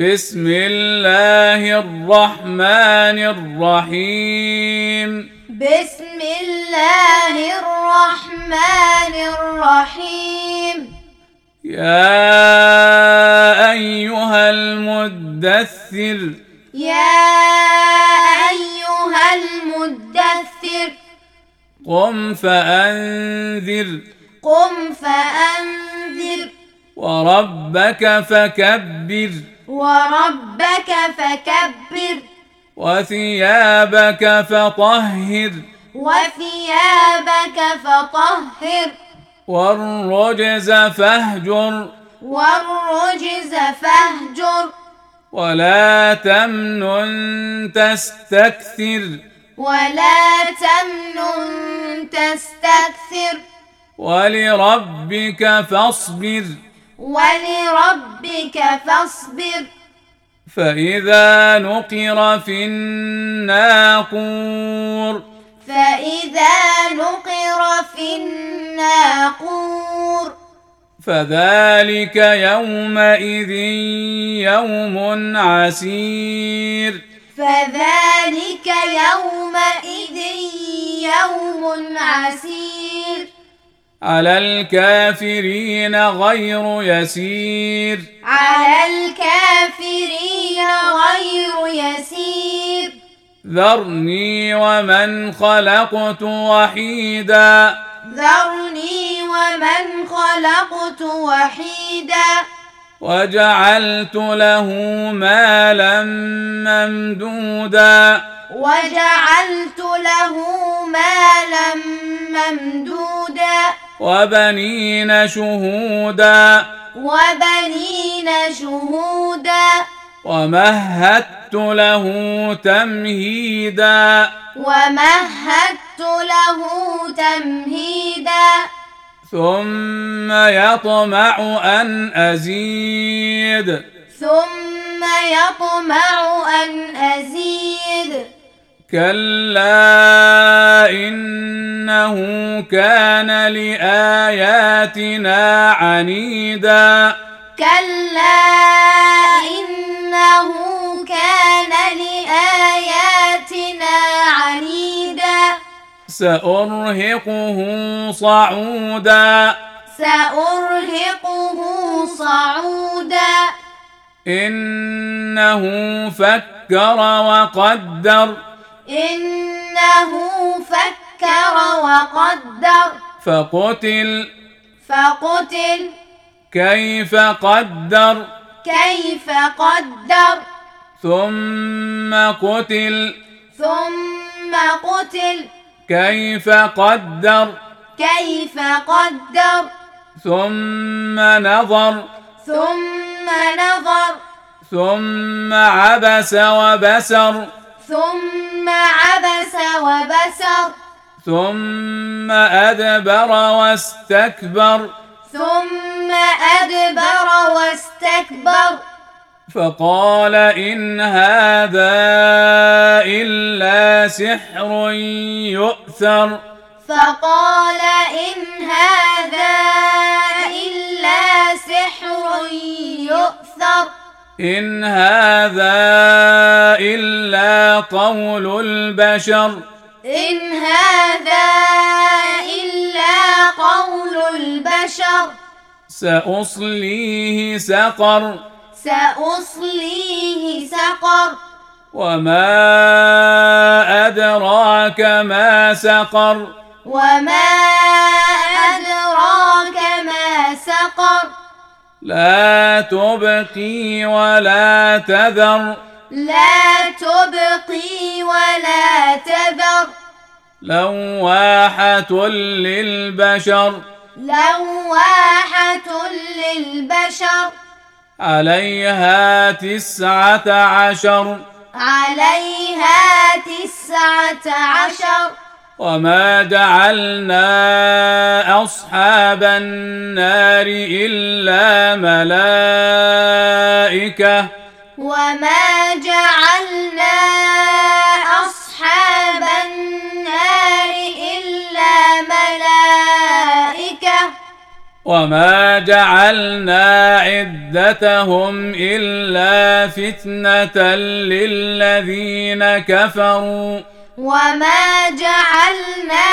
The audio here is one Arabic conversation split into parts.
بسم الله الرحمن الرحيم. بسم الله الرحمن الرحيم. يا أيها المدثر. يا أيها المدثر. قم فأنذر. قم فأنذر. وربك فكبر. وربك فكبر. وثيابك فطهر. وثيابك فطهر. والرجز فاهجر. والرجز فاهجر. ولا تمنن تستكثر. ولا تمنن تستكثر. ولربك فاصبر. ولربك فاصبر. فإذا نقر في الناقور. فإذا نقر في الناقور. فذلك يومئذ يوم عسير. فذلك يومئذ يوم عسير. على الكافرين غير يسير. على الكافرين غير يسير. ذرني ومن خلقت وحيدا. ذرني ومن خلقت وحيدا. وجعلت له مالا ممدودا. وجعلت له مالا ممدودا. وبنين شهودا. وبنين شهودا. ومهدت له تمهيدا. ومهدت له تمهيدا. ثم يطمع أن أزيد. ثم يطمع أن أزيد. كلا إنه كان لآياتنا عنيدا. كلا إنه كان لآياتنا عنيدا. سأرهقه صعودا. سأرهقه صعودا. إنه فكر وقدر. إنه فكر وقدر. فقتل. فقتل. كيف قدر. كيف قدر. ثم قتل. ثم قتل. كيف قدر. كيف قدر. ثم نظر. ثم نظر. ثم عبس وبسر. ثم عبس وبسر. ثم أدبر واستكبر. ثم أدبر واستكبر. فقال إن هذا إلا سحر يؤثر. فقال إن هذا إلا سحر يؤثر. إن هذا إلا قول البشر. إن هذا إلا قول البشر. سأصليه سقر. سأصليه سقر. وما أدراك ما سقر. وما أدراك ما سقر. لا تبقي ولا تذر. لا تبقي ولا تذر. لواحة للبشر. لواحة للبشر. عليها 19. عليها 19. وما جعلنا أصحاب النار إلا ملائكة. وما جعلنا أصحاب النار إلا ملائكة. وما جعلنا عدتهم إلا فتنة للذين كفروا وما جعلنا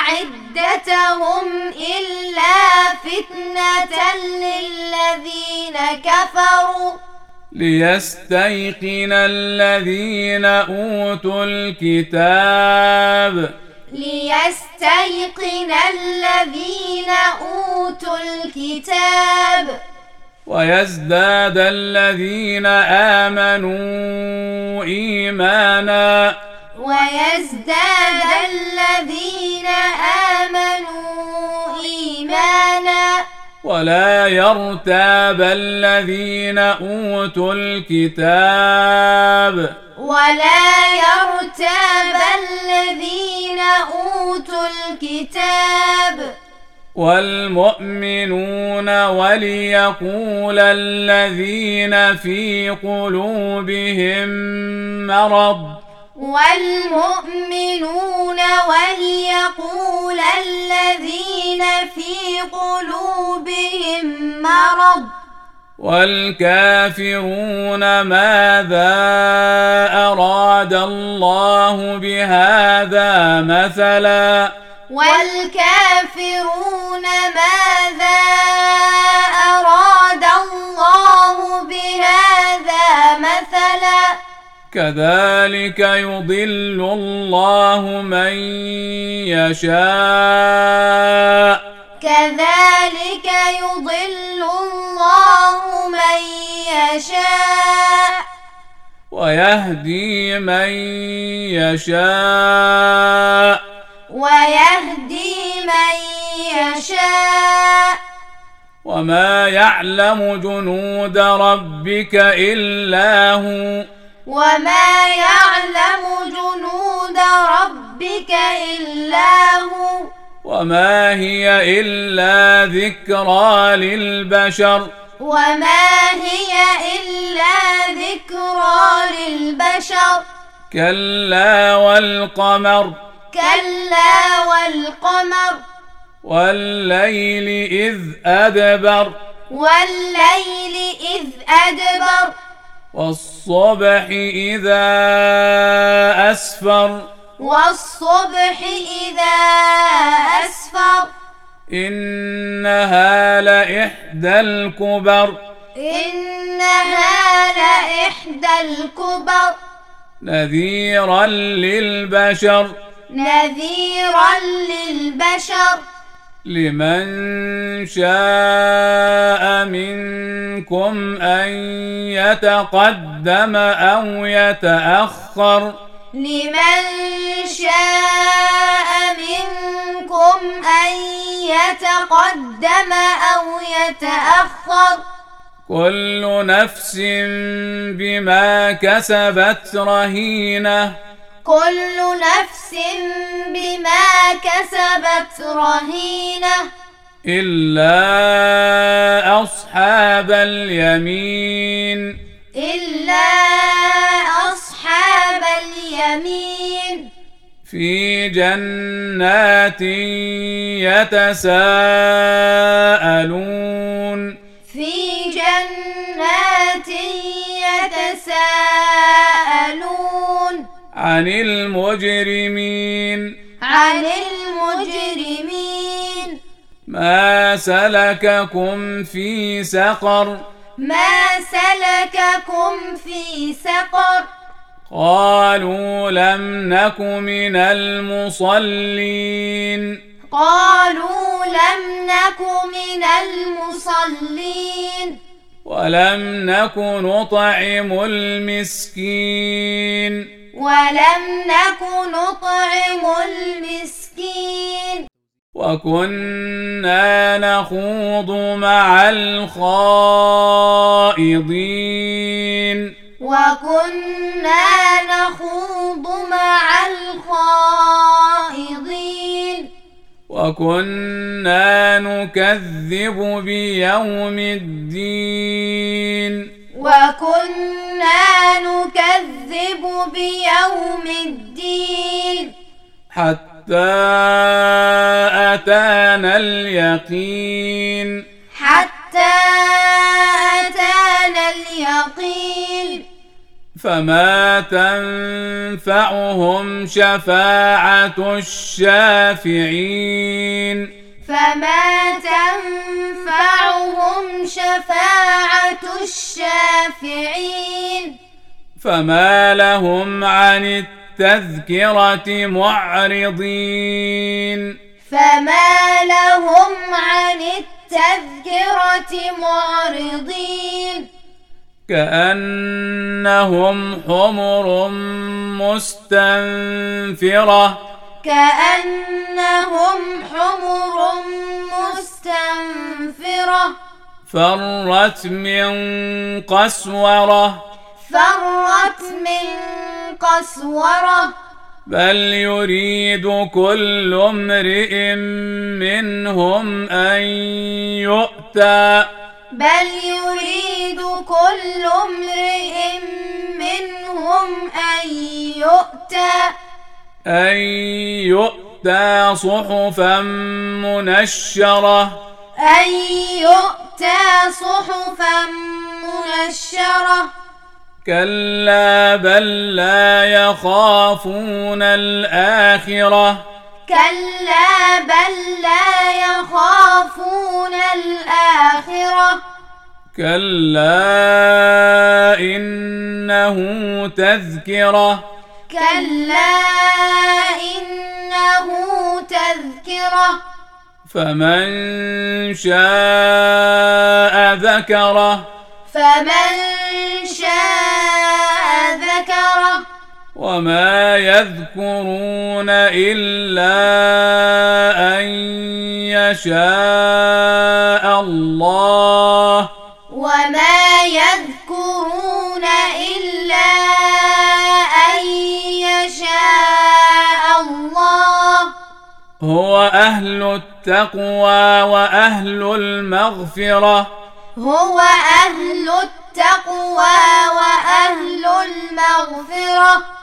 عدتهم إلا فتنة للذين كفروا ليستيقن الذين أوتوا الكتاب ويزداد الذين آمنوا إيمانا ولا يرتاب الذين أوتوا الكتاب والمؤمنون وليقول الذين في قلوبهم مرض والكافرون ماذا أراد الله بهذا مثلا كذلك يضل الله من يشاء ويهدي من يشاء وما يعلم جنود ربك إلا هو وما هي إلا ذكرى للبشر كلا والقمر والليل إذ أدبر والصبح إذا أسفر إنها لإحدى الكبر نذيرا للبشر لمن شاء منكم أن يتقدم أو يتأخر كل نفس بما كسبت رهينة إلا أصحاب اليمين في جنات يتساءلون عن المجرمين ما سلككم في سقر قالوا لم نك من المصلين ولم نك نطعم المسكين وكنا نخوض مع الخائضين وكنا نكذب بيوم الدين حتى أتانا اليقين حتى أتانا اليقين فما تنفعهم شفاعة الشافعين فما تنفعهم شفاعة الشافعين فما لهم عن التذكرة معرضين فما لهم عن التذكرة معرضين كأنهم حمر مستنفرة كأنهم حمر مستنفرة فرت من قسورة فرت من قسورة بل يريد كل امرئ منهم أن يؤتى بل يريد كل امرئ منهم أن يؤتى صحفا منشرة أن يؤتى صحفا منشرة كلا بل لا يخافون الآخرة كلا بل لا يخافون الآخرة كلا إنه تذكرة كلا إنه تذكرة فمن شاء ذكره فمن شاء ذكره وما يذكرون إلا أن يشاء الله وما يذكرون إلا أن يشاء الله هو أهل التقوى وأهل المغفرة هو أهل التقوى وأهل المغفرة